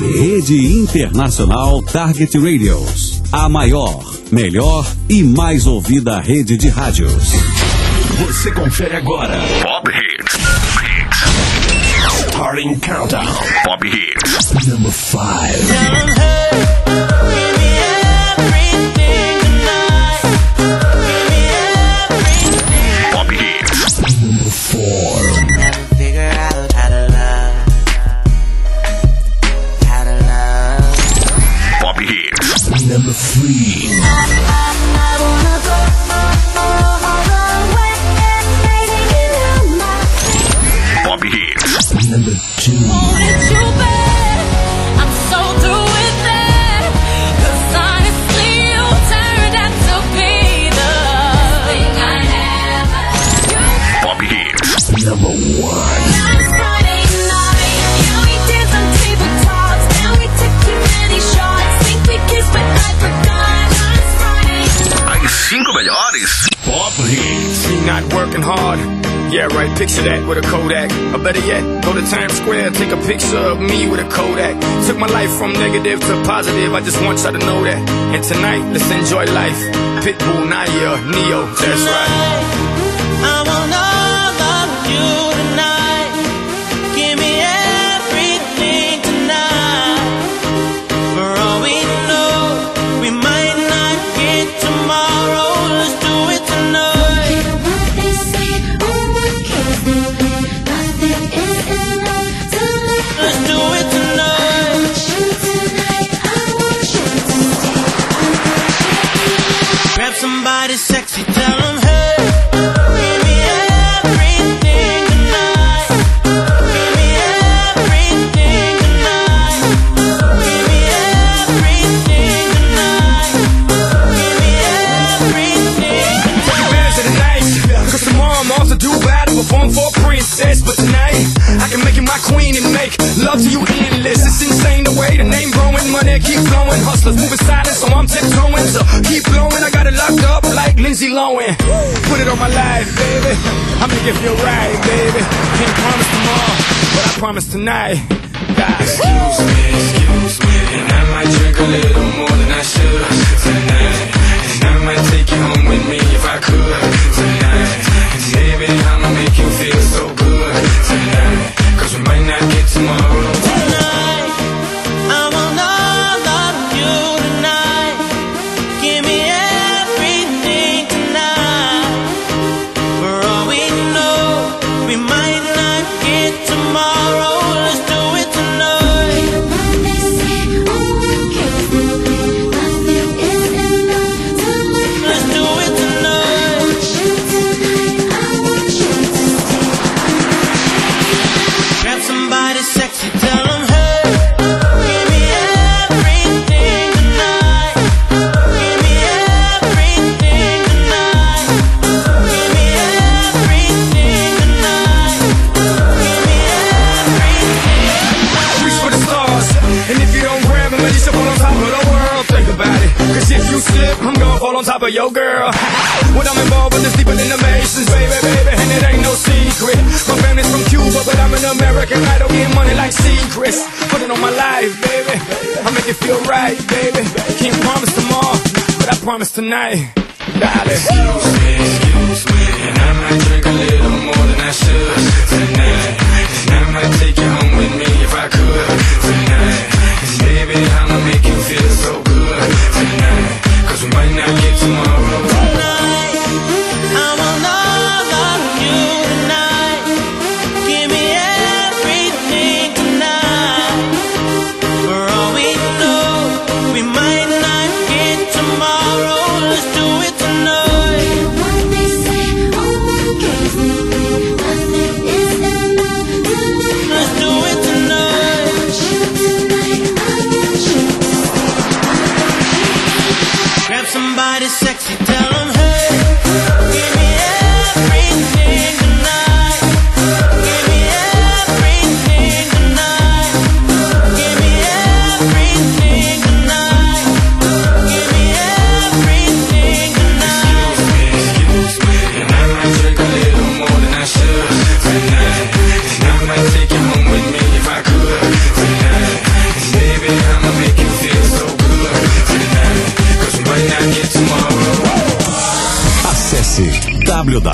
Rede Internacional Target Radios. A maior, melhor e mais ouvida rede de rádios. Você confere agora. Pop Hits. Starting Countdown. Pop Hits. Number 5. Pop Hits. Number 4. Figure out how to love. How to love. Pop Hits. Number 3. Pop Hits. Number 2. I'm so through with that. 'Cause honestly, you turned out to be the thing I never. Pop Hits. Number 1. Last Friday night, yeah, we did some table talks. Then we took too many shots. Think we kissed, but I forgot. Last Friday. As 5 melhores. Pop Hits. Me not working hard. Yeah, right, picture that with a Kodak. Or better yet, go to Times Square, take a picture of me with a Kodak. Took my life from negative to positive, I just want y'all to know that. And tonight, let's enjoy life. Pitbull, Naya, Neo, that's right. I want all of you tonight. Give me everything tonight. For all we know, we might not get tomorrow. Let's do it tonight. Let's do it tonight. Grab somebody sexy, tell them, hey, give me everything tonight. Give me everything tonight. Give me everything tonight. Give me everything Take advantage of the night, 'cause tomorrow I'm off to do battle, perform for a princess. But tonight, I can make you my queen and make love to you endless. It's insane the way the name growing, money keep flowing. Hustlers moving silent, so I'm tiptoeing. So keep blowing, I got it locked up like Lindsay Lohan. Put it on my life, baby. I make it feel right, baby. Can't promise tomorrow, but I promise tonight. God. Excuse me, and I might drink a little more than I should tonight. And I might take you home with me if I could tonight. And baby, I'ma make you feel so good tonight. 'Cause we might not get tomorrow. tonight. I want all of you tonight. Give me everything tonight. For all we know, we might not get tomorrow. Let's do it tonight. Let's do it tonight. Grab somebody sexy, tell them, hey, give me everything tonight. Give me everything tonight. Give me everything tonight. Give me everything. Reach for the stars, and if you don't grab them, let yourself fall on top of the world. Think about it, 'cause if you slip, I'm gonna fall on top of your girl. What I'm involved with is deeper than the Masons, baby, and it ain't no secret. My family's from Cuba, but I'm an American idol, getting money like secrets. Put it on my life, baby, I make it feel right, baby. Can't promise tomorrow, but I promise tonight, darling. Excuse me, and I might drink a little more than I should tonight. And I might take you home with me if I could tonight. And baby, I'ma make you feel so good tonight. 'Cause we might not get tomorrow. Tonight, I want all of you tonight. Give me everything tonight. For all we know, we might not get tomorrow. Let's do it tonight.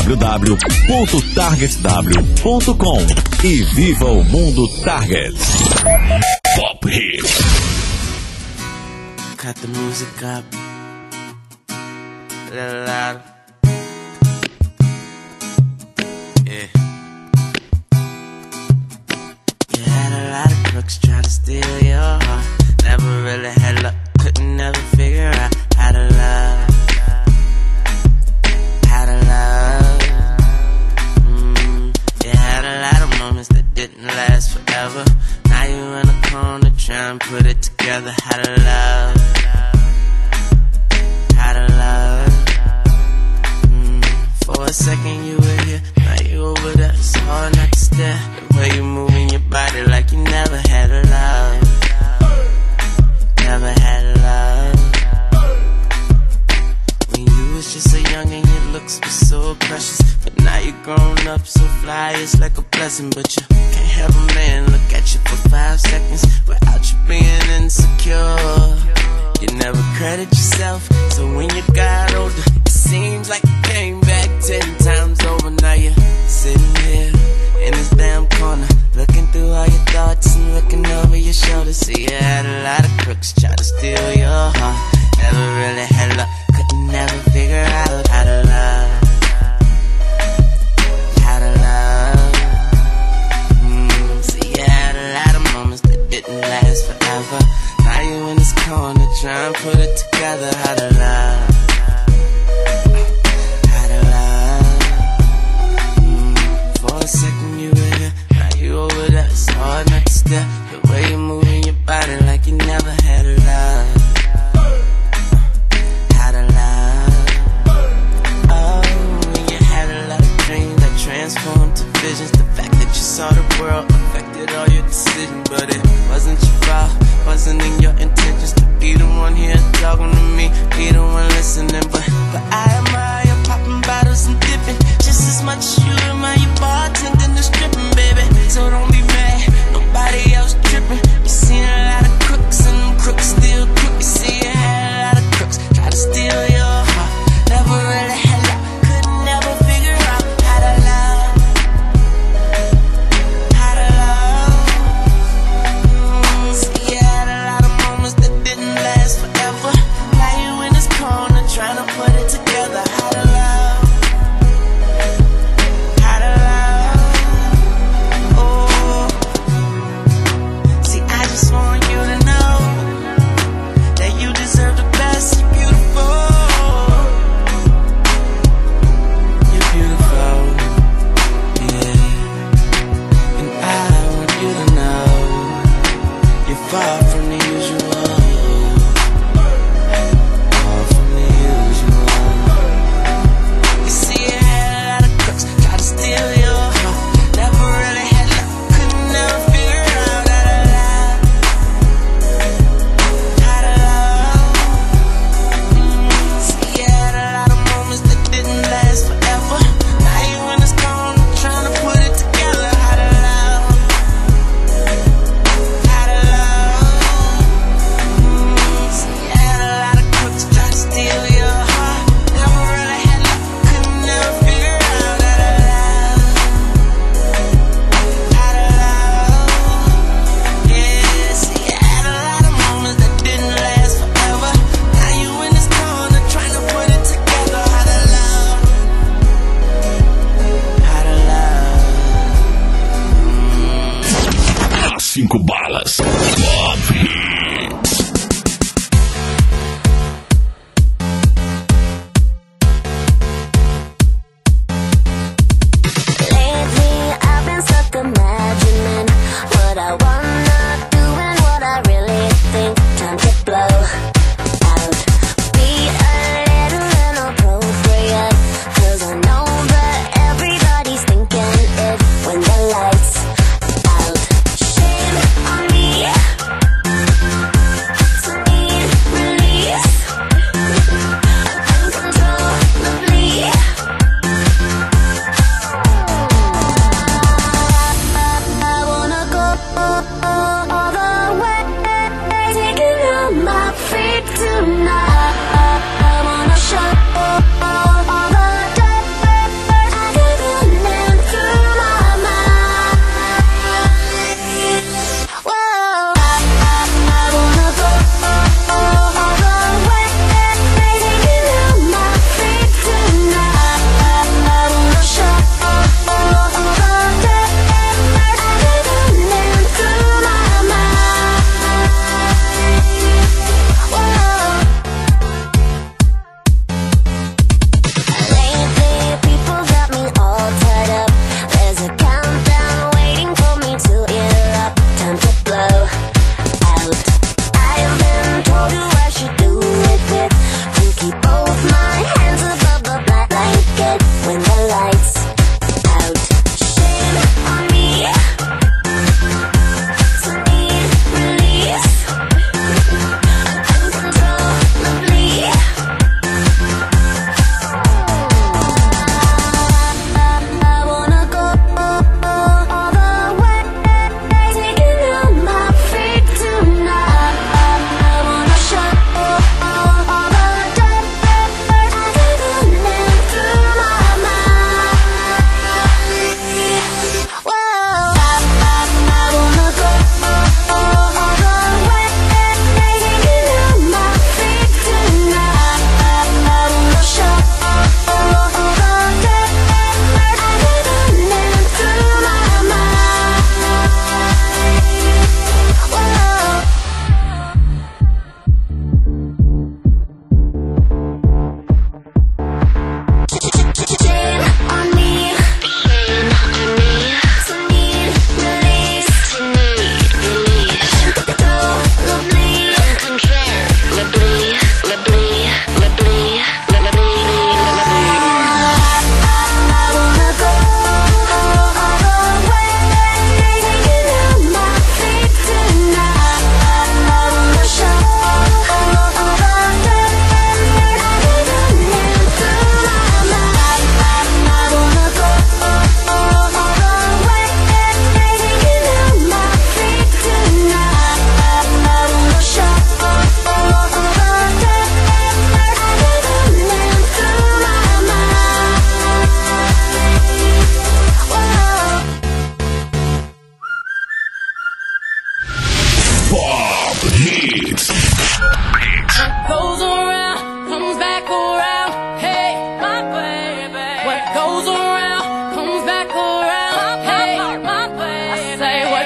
www.targetw.com e viva o mundo Target. Pop Hits. Cut the music up a little louder. Yeah. You had a lot of crooks try to steal your heart. Never really had luck, couldn't never figure out how to love. How to love. You had a lot of moments that didn't last forever. Now you in a corner trying to put it together. How to love. How to love. For a second you were here, now you over there. It's hard not to stare. The way you moving your body like you never had a love. Never had a love. When you was just so young and your looks were so precious, but now you're grown up so fly, it's like a blessing. But you can't have a man look at you for 5 seconds without you being insecure. You never credit yourself, so when you got older, it seems like you came back 10 times over. Now you're sitting here in this damn corner, looking through all your thoughts and looking over your shoulder. See, you had a lot of crooks try to steal your heart. Never really had luck, couldn't never figure out how to love. How to love. See, you had a lot of moments that didn't last forever. Now you in this corner trying to put it together. How to love. How to love. For a second you were here, now you over there. It's hard not to stare. The way you're moving your body like you never had a love. How to love. Oh, when you had a lot of dreams that transformed to visions. The fact that you saw the world affected all your decisions, but it wasn't your fault, wasn't in your intentions to be the one here talking to me, be the one listening. But I admire you popping bottles and dipping just as much as you admire you bartending and stripping, baby. So don't be mad, nobody else tripping. You seen a lot of crooks and them crooks still crook. You see you had a lot of crooks try to steal your heart. Never really had luck, couldn't never figure out how to love. How to love. See, you had a lot of moments that didn't last forever. Now you in this corner trying to put it together. How to love. How to love. Oh. See, I just want you to know that you deserve the best. You're beautiful. You're beautiful. Yeah. And I want you to know you're far from the usual. Far from the usual. You see, you had a lot of crooks try to steal your heart. Never really had luck, couldn't never figure out how to love. How to love. See, you had a lot of moments that didn't last forever. Now you in this corner trying to put it together. How to love. How to love. See, you had a lot of crooks try to steal your heart. Never really had luck, couldn't never figure out how to love. How to love. Yeah, see, you had a lot of moments that didn't last forever. Now you in this corner trying to put it together. How to love. How to love. As 5 balas. Pop Hits. Lately, I've been stuck imagining what I wanna do and what I really think. Time to blow out. Be a little inappropriate, 'cause I know that everybody's thinking it when the lights out. Shame on me.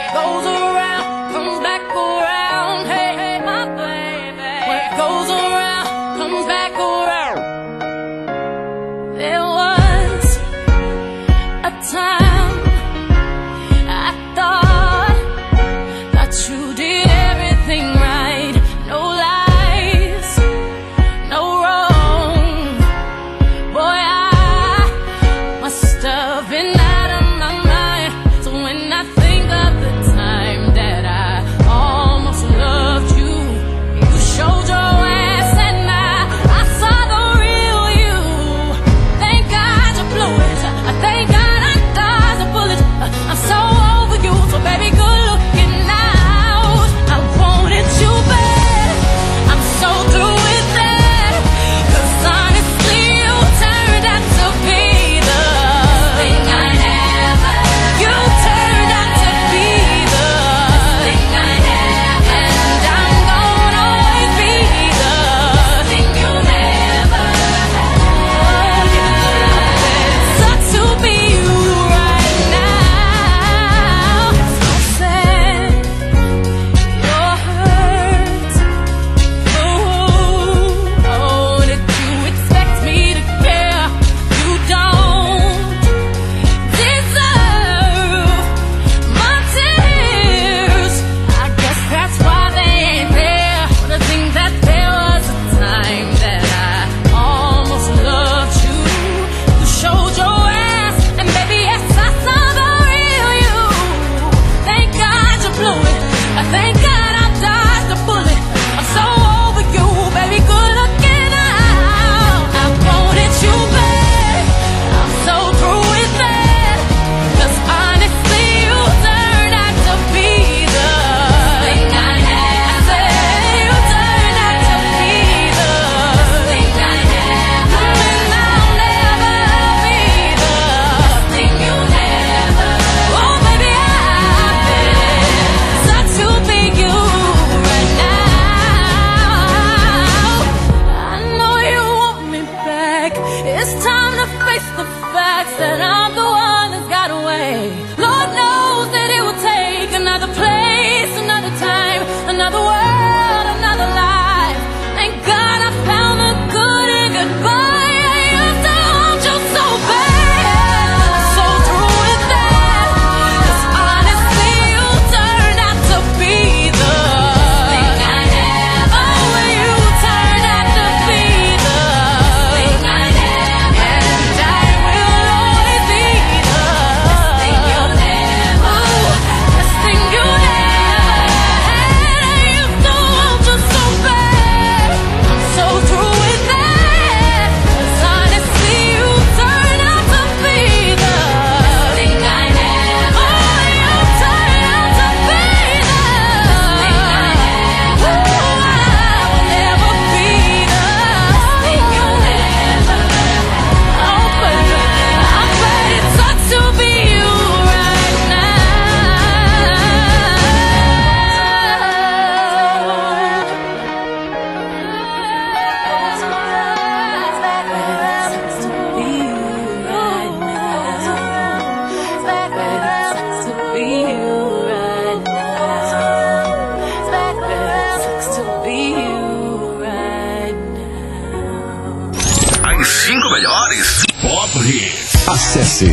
goes around comes back around. Hey, hey, my baby. What goes around comes back around. There was a time I thought that you did everything right. No lies, no wrong. Boy, I must have been out of my mind. So when I think of the time that I almost loved you, you showed your ass and I saw the real you. Thank God you blew it. Thank God I dodged a bullet. I'm so over you, so baby, good looking out. I wanted you bad. I'm so through with that. 'Cause honestly, you turned out to be the thing I never. You turned out to be the thing I never. And I'm gonna always be the thing you never had. It sucks to be you right now. So sad, you're hurt. Oh, did you expect me to care? You don't deserve my tears. I guess that's why they ain't there. But I think that there was a time that I almost loved you. You showed your ass, and baby, yes, I saw the real you. Thank God you blew it. Thank God I dodged a bullet. I'm so over you, baby, good looking out. I wanted you bad. I'm so through with that. 'Cause honestly, you turned out to be the thing I never. You turned out to be the thing I never. And I'll never be the thing you never. Oh, baby, sucks to be you right now. I know you want me back. It's time to face the facts that I'm the one that's got away. Lord knows that it will take another place, another time, another world, another life. Thank God I found the good in goodbye. I used to want you so bad. I'm so through with that. 'Cause honestly, you turned out to be the thing I never. Oh, you turned out to be the thing I never. And I will always be the thing you never. This thing you never had. I used to want you so bad. I'm so through with that. 'Cause honestly, you turned out to be the thing I never. Oh, you turned out to be the thing I never. Oh, I will never be the thing you never. Oh, baby, I bet it sucks to be you right As 5 melhores Pop Hits. Acesse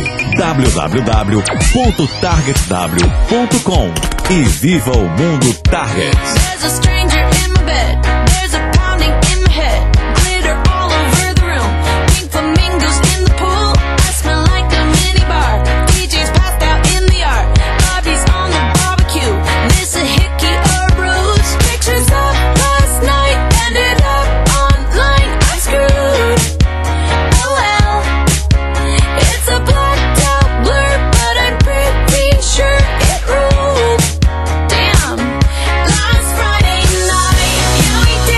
www.targetw.com e viva o mundo Target. There's a stranger in my bed. There's a pounding in my head. Glitter all over the room. Pink flamingos in the pool. I smell like a mini bar. DJ's passed out in the yard. Bobby's on the barbecue. This a hickey or a bruise. Pictures of last night ended up online. I'm screwed. Oh well. It's a blacked out blur, but I'm pretty sure it ruled. Damn. Last Friday night, yeah, we did.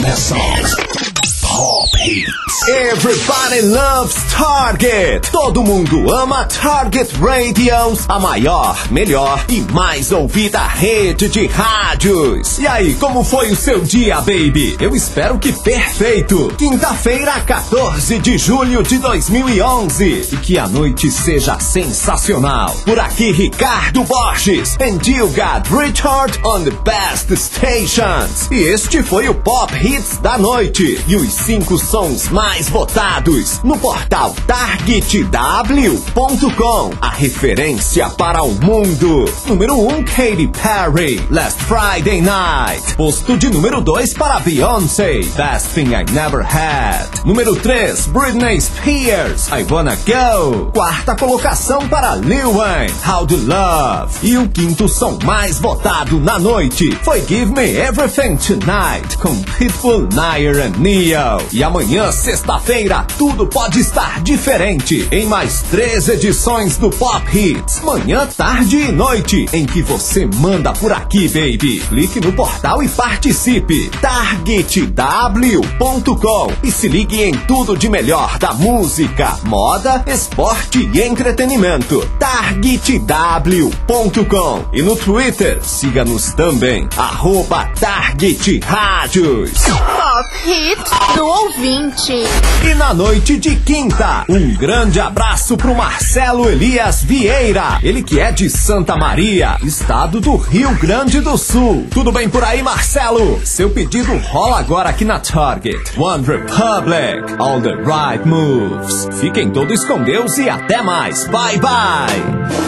Seleção Pop Hits. Everybody loves Target. Todo mundo ama Target Radios, a maior, melhor e mais ouvida rede de rádios. E aí, como foi o seu dia, baby? Eu espero que perfeito. Quinta-feira, 14 de julho de 2011. E que a noite seja sensacional. Por aqui, Ricardo Borges. And you got Richard on the best stations. E este foi o Pop Hits da noite. E os 5 sons mais votados no portal TargetW.com, a referência para o mundo. Número 1, Katy Perry, Last Friday Night. Posto de número 2 para Beyoncé, Best Thing I Never Had. Número 3, Britney Spears, I Wanna Go. Quarta colocação para Lil Wayne, How to Love. E o quinto som mais votado na noite foi Give Me Everything Tonight, com Pitbull, Nair and Neo. E amanhã, sexta-feira, tudo pode estar diferente em mais 3 edições do Pop Hits, manhã, tarde e noite, em que você manda por aqui, baby. Clique no portal e participe. TargetW.com e se ligue em tudo de melhor da música, moda, esporte e entretenimento. TargetW.com. E no Twitter, siga-nos também, @Target Rádios. Pop Hits do ouvinte. E na noite de quinta, um grande abraço pro Marcelo Elias Vieira, ele que é de Santa Maria, estado do Rio Grande do Sul. Tudo bem por aí, Marcelo? Seu pedido rola agora aqui na Target. One Republic, all the right moves. Fiquem todos com Deus e até mais. Bye, bye.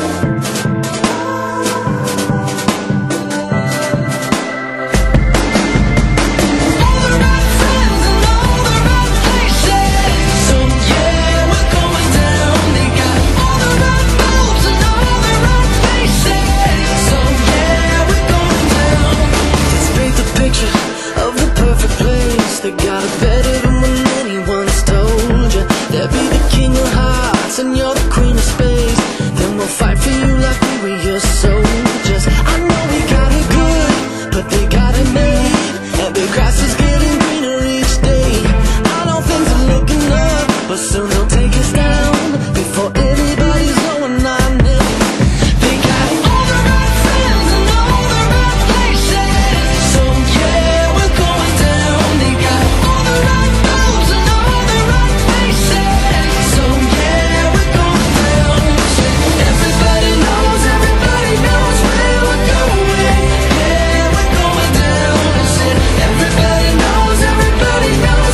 They got it better than when anyone's told you. They'll be the king of hearts and you're the queen of space. Then we'll fight for you like we were your soldiers. I know we got it good, but they got it made. And the grass is getting greener each day. I know things are looking up, but soon they'll take us down before anybody's going on them. They got all the right friends and all the right places. So yeah, we're going down. They got all the right moves and all the right faces. So yeah, we're going down. Everybody knows where we're going. Yeah, we're going down. Everybody knows where we're going.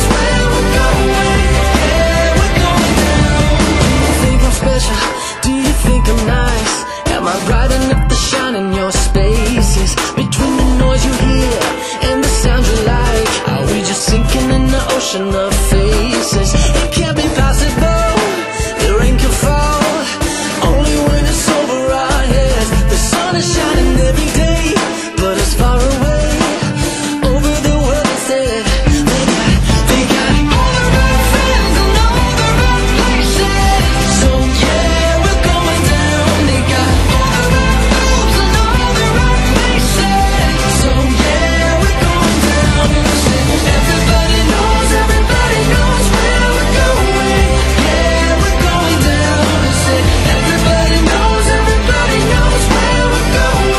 Yeah, we're going down. Do you think I'm special? Do you think I'm nice? Am I bright enough to shine in your spaces? Between the noise you hear and the sound you like, are we just sinking in the ocean of faces? It can't be possible, the rain can fall only when it's over our heads. The sun is shining every day, but it's far away over the world instead. They got all the right friends and all the right places. So yeah, we're going down. They got all the right moves and all the right faces. So yeah, we're going down. Everybody knows where we're going. Yeah, we're going down. Everybody knows where we're going. Yeah, we're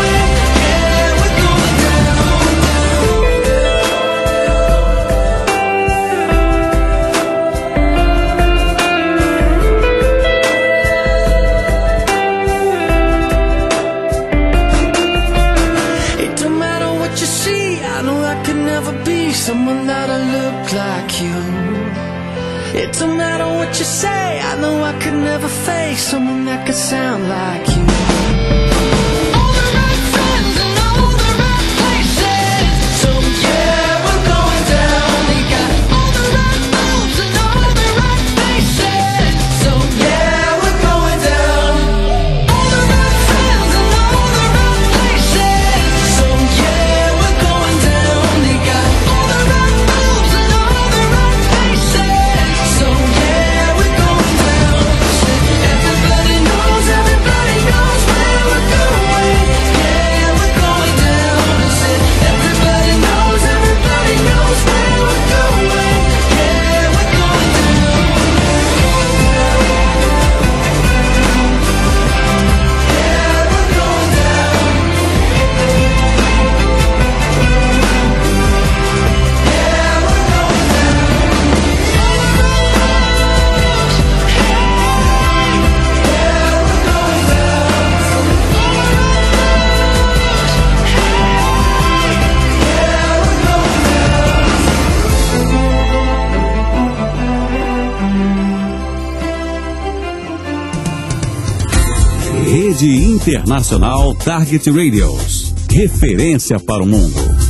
going down. It don't matter what you see, I know I could never be someone that'll look like you. It don't matter what you say, I know I could never face someone that could sound like you. All the right friends and all the right places. So yeah, we're going down. They got all the right moves and all the right faces. So yeah, we're going down. All the right friends and all the right places. So yeah, we're going down. They got all the right moves and all the right faces. So yeah, we're going down. Everybody knows where we're going. Rede Internacional Target Radios. Referência para o mundo.